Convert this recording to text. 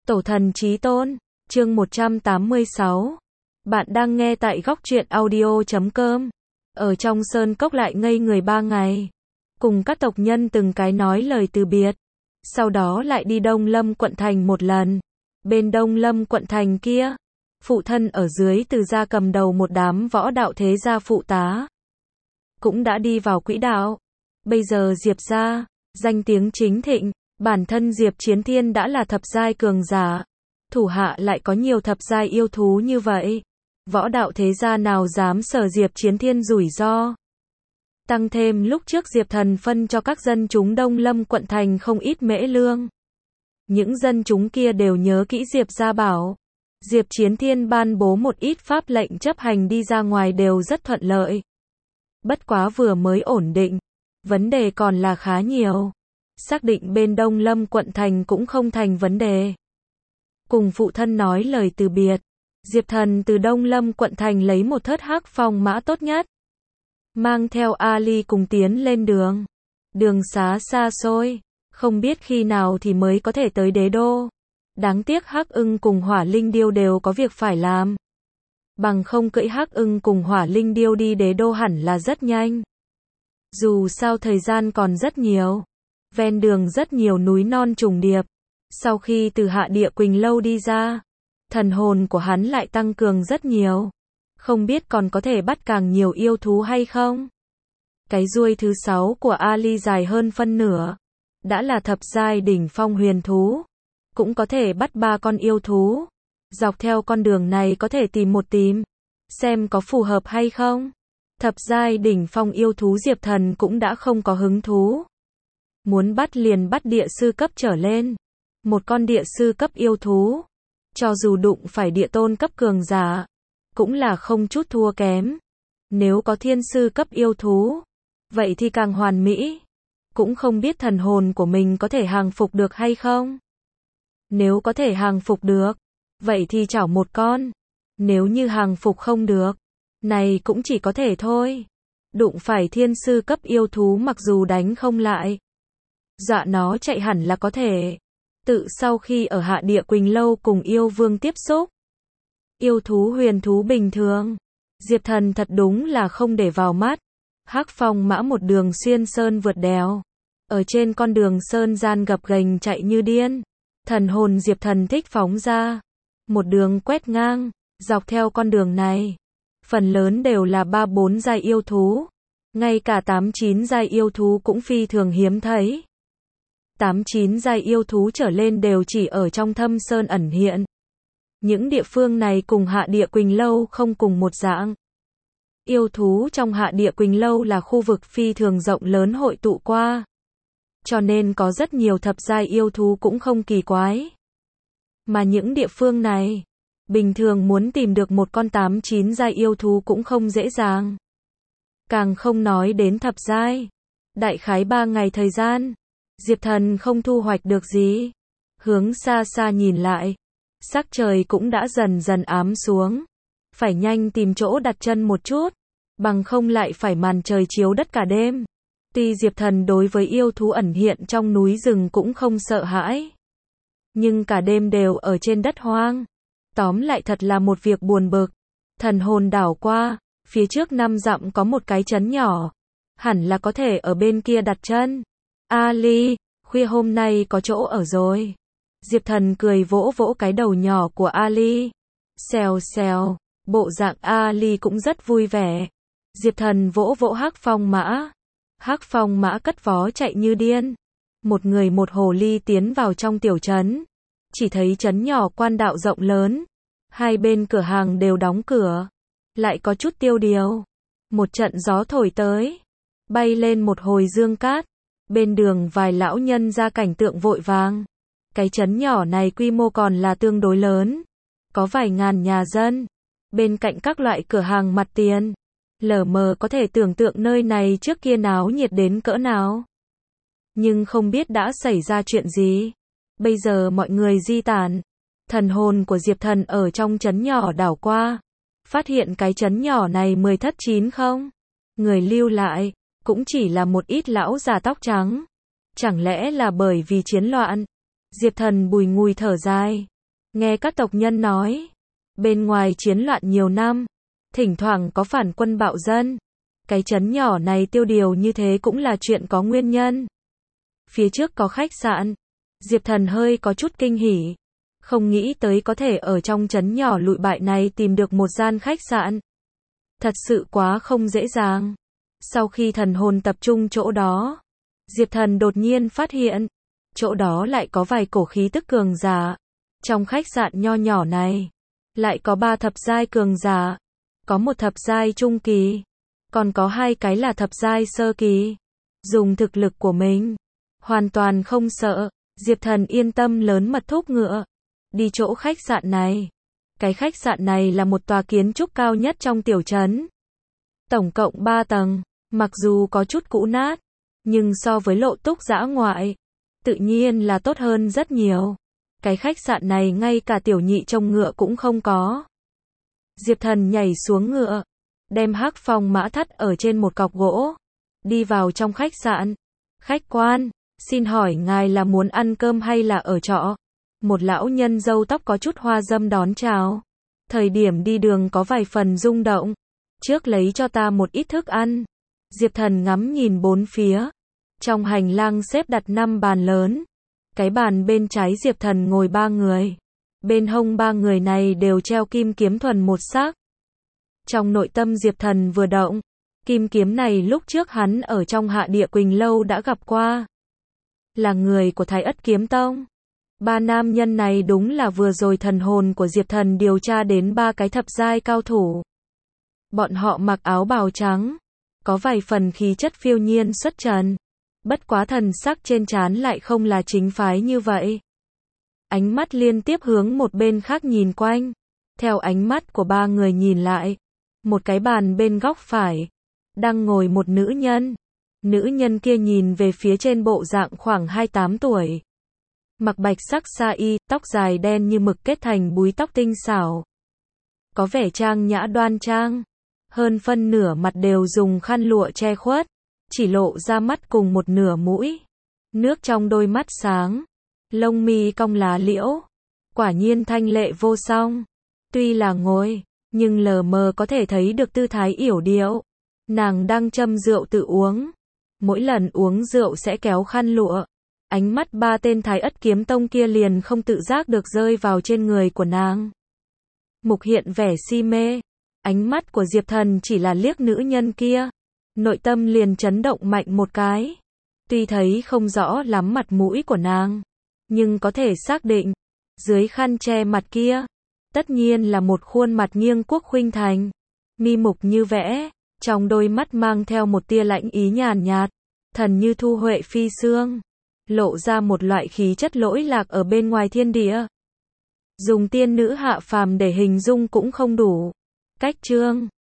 Tổ thần chí tôn, chương 186. Bạn đang nghe tại góc truyện audio.com. Ở trong sơn cốc lại ngây người 3 ngày. Cùng các tộc nhân từng cái nói lời từ biệt. Sau đó lại đi Đông Lâm quận thành một lần. Bên Đông Lâm quận thành kia, phụ thân ở dưới Từ gia cầm đầu một đám võ đạo thế gia phụ tá. Cũng đã đi vào quỹ đạo. Bây giờ Diệp gia, danh tiếng chính thịnh. Bản thân Diệp Chiến Thiên đã là thập giai cường giả, thủ hạ lại có nhiều thập giai yêu thú như vậy. Võ đạo thế gia nào dám sở Diệp Chiến Thiên rủi ro. Tăng thêm lúc trước Diệp Thần phân cho các dân chúng Đông Lâm quận thành không ít mễ lương. Những dân chúng kia đều nhớ kỹ Diệp gia bảo. Diệp Chiến Thiên ban bố một ít pháp lệnh chấp hành đi ra ngoài đều rất thuận lợi. Bất quá vừa mới ổn định, vấn đề còn là khá nhiều. Xác định bên Đông Lâm quận thành cũng không thành vấn đề. Cùng phụ thân nói lời từ biệt, Diệp Thần từ Đông Lâm quận thành lấy một thớt hắc phong mã tốt nhất. Mang theo Ali cùng tiến lên đường. Đường xá xa xôi, không biết khi nào thì mới có thể tới đế đô. Đáng tiếc Hắc Ưng cùng Hỏa Linh Điêu đều có việc phải làm. Bằng không cưỡi Hắc Ưng cùng Hỏa Linh Điêu đi đế đô hẳn là rất nhanh. Dù sao thời gian còn rất nhiều. Ven đường rất nhiều núi non trùng điệp. Sau khi từ Hạ Địa Quỳnh Lâu đi ra, thần hồn của hắn lại tăng cường rất nhiều. Không biết còn có thể bắt càng nhiều yêu thú hay không? Cái ruôi thứ 6 của Ali dài hơn phân nửa. Đã là thập giai đỉnh phong huyền thú. Cũng có thể bắt 3 con yêu thú. Dọc theo con đường này có thể tìm. Xem có phù hợp hay không? Thập giai đỉnh phong yêu thú Diệp Thần cũng đã không có hứng thú. Muốn bắt liền bắt địa sư cấp trở lên. Một con địa sư cấp yêu thú. Cho dù đụng phải địa tôn cấp cường giả, cũng là không chút thua kém. Nếu có thiên sư cấp yêu thú, vậy thì càng hoàn mỹ. Cũng không biết thần hồn của mình có thể hàng phục được hay không. Nếu có thể hàng phục được, vậy thì chảo một con. Nếu như hàng phục không được, này cũng chỉ có thể thôi. Đụng phải thiên sư cấp yêu thú mặc dù đánh không lại, dọa nó chạy hẳn là có thể. Tự sau khi ở Hạ Địa Quỳnh Lâu cùng yêu vương tiếp xúc, yêu thú huyền thú bình thường, Diệp Thần thật đúng là không để vào mắt. Hắc phong mã một đường xuyên sơn vượt đèo. Ở trên con đường sơn gian gập ghềnh chạy như điên. Thần hồn Diệp Thần thích phóng ra. Một đường quét ngang, dọc theo con đường này. Phần lớn đều là 3-4 giai yêu thú. Ngay cả 8-9 giai yêu thú cũng phi thường hiếm thấy. 8-9 giai yêu thú trở lên đều chỉ ở trong thâm sơn ẩn hiện. Những địa phương này cùng Hạ Địa Quỳnh Lâu không cùng một dạng. Yêu thú trong Hạ Địa Quỳnh Lâu là khu vực phi thường rộng lớn hội tụ qua. Cho nên có rất nhiều thập giai yêu thú cũng không kỳ quái. Mà những địa phương này, bình thường muốn tìm được một con 8-9 giai yêu thú cũng không dễ dàng. Càng không nói đến thập giai. Đại khái 3 ngày thời gian, Diệp Thần không thu hoạch được gì. Hướng xa xa nhìn lại, sắc trời cũng đã dần dần ám xuống. Phải nhanh tìm chỗ đặt chân một chút, bằng không lại phải màn trời chiếu đất cả đêm. Tuy Diệp Thần đối với yêu thú ẩn hiện trong núi rừng cũng không sợ hãi, nhưng cả đêm đều ở trên đất hoang. Tóm lại thật là một việc buồn bực. Thần hồn đảo qua, phía trước 5 dặm có một cái trấn nhỏ. Hẳn là có thể ở bên kia đặt chân. Ali, khuya hôm nay có chỗ ở rồi. Diệp Thần cười vỗ vỗ cái đầu nhỏ của Ali. Xèo xèo, bộ dạng Ali cũng rất vui vẻ. Diệp Thần vỗ vỗ Hắc phong mã. Hắc phong mã cất vó chạy như điên. Một người một hồ ly tiến vào trong tiểu trấn. Chỉ thấy trấn nhỏ quan đạo rộng lớn. Hai bên cửa hàng đều đóng cửa. Lại có chút tiêu điều. Một trận gió thổi tới. Bay lên một hồi dương cát. Bên đường vài lão nhân ra cảnh tượng vội vàng. Cái trấn nhỏ này quy mô còn là tương đối lớn. Có vài ngàn nhà dân. Bên cạnh các loại cửa hàng mặt tiền. Lờ mờ có thể tưởng tượng nơi này trước kia náo nhiệt đến cỡ nào. Nhưng không biết đã xảy ra chuyện gì. Bây giờ mọi người di tản. Thần hồn của Diệp Thần ở trong trấn nhỏ đảo qua. Phát hiện cái trấn nhỏ này 10 thất 9 không. Người lưu lại, cũng chỉ là một ít lão già tóc trắng. Chẳng lẽ là bởi vì chiến loạn? Diệp Thần bùi ngùi thở dài. Nghe các tộc nhân nói, bên ngoài chiến loạn nhiều năm, thỉnh thoảng có phản quân bạo dân. Cái trấn nhỏ này tiêu điều như thế cũng là chuyện có nguyên nhân. Phía trước có khách sạn. Diệp Thần hơi có chút kinh hỉ. Không nghĩ tới có thể ở trong trấn nhỏ lụi bại này tìm được một gian khách sạn. Thật sự quá không dễ dàng. Sau khi thần hồn tập trung chỗ đó, Diệp Thần đột nhiên phát hiện, chỗ đó lại có vài cổ khí tức cường giả. Trong khách sạn nho nhỏ này, lại có 3 thập giai cường giả, có một thập giai trung kỳ, còn có 2 cái là thập giai sơ kỳ. Dùng thực lực của mình, hoàn toàn không sợ, Diệp Thần yên tâm lớn mật thúc ngựa, đi chỗ khách sạn này. Cái khách sạn này là một tòa kiến trúc cao nhất trong tiểu trấn. Tổng cộng 3 tầng, mặc dù có chút cũ nát, nhưng so với Lộ Túc dã ngoại, tự nhiên là tốt hơn rất nhiều. Cái khách sạn này ngay cả tiểu nhị trông ngựa cũng không có. Diệp Thần nhảy xuống ngựa, đem hắc phong mã thắt ở trên một cọc gỗ, đi vào trong khách sạn. Khách quan, xin hỏi ngài là muốn ăn cơm hay là ở trọ? Một lão nhân râu tóc có chút hoa dâm đón chào. Thời điểm đi đường có vài phần rung động. Trước lấy cho ta một ít thức ăn. Diệp Thần ngắm nhìn bốn phía. Trong hành lang xếp đặt 5 bàn lớn. Cái bàn bên trái Diệp Thần ngồi 3 người. Bên hông 3 người này đều treo kim kiếm thuần một sắc. Trong nội tâm Diệp Thần vừa động. Kim kiếm này lúc trước hắn ở trong Hạ Địa Quỳnh Lâu đã gặp qua. Là người của Thái Ất Kiếm Tông. 3 nam nhân này đúng là vừa rồi thần hồn của Diệp Thần điều tra đến 3 cái thập giai cao thủ. Bọn họ mặc áo bào trắng, có vài phần khí chất phiêu nhiên xuất trần. Bất quá thần sắc trên trán lại không là chính phái như vậy. Ánh mắt liên tiếp hướng một bên khác nhìn quanh. Theo ánh mắt của 3 người nhìn lại, một cái bàn bên góc phải, đang ngồi một nữ nhân. Nữ nhân kia nhìn về phía trên bộ dạng khoảng 28 tuổi. Mặc bạch sắc sa y, tóc dài đen như mực kết thành búi tóc tinh xảo. Có vẻ trang nhã đoan trang. Hơn phân nửa mặt đều dùng khăn lụa che khuất, chỉ lộ ra mắt cùng một nửa mũi. Nước trong đôi mắt sáng, lông mi cong lá liễu. Quả nhiên thanh lệ vô song. Tuy là ngồi, nhưng lờ mờ có thể thấy được tư thái yểu điệu. Nàng đang châm rượu tự uống. Mỗi lần uống rượu sẽ kéo khăn lụa. Ánh mắt 3 tên Thái Ất Kiếm Tông kia liền không tự giác được rơi vào trên người của nàng. Mục hiện vẻ si mê. Ánh mắt của Diệp Thần chỉ là liếc nữ nhân kia. Nội tâm liền chấn động mạnh một cái. Tuy thấy không rõ lắm mặt mũi của nàng, nhưng có thể xác định, dưới khăn che mặt kia, tất nhiên là một khuôn mặt nghiêng quốc khuynh thành. Mi mục như vẽ, trong đôi mắt mang theo một tia lãnh ý nhàn nhạt, thần như thu huệ phi sương, lộ ra một loại khí chất lỗi lạc ở bên ngoài thiên địa. Dùng tiên nữ hạ phàm để hình dung cũng không đủ. Cách chương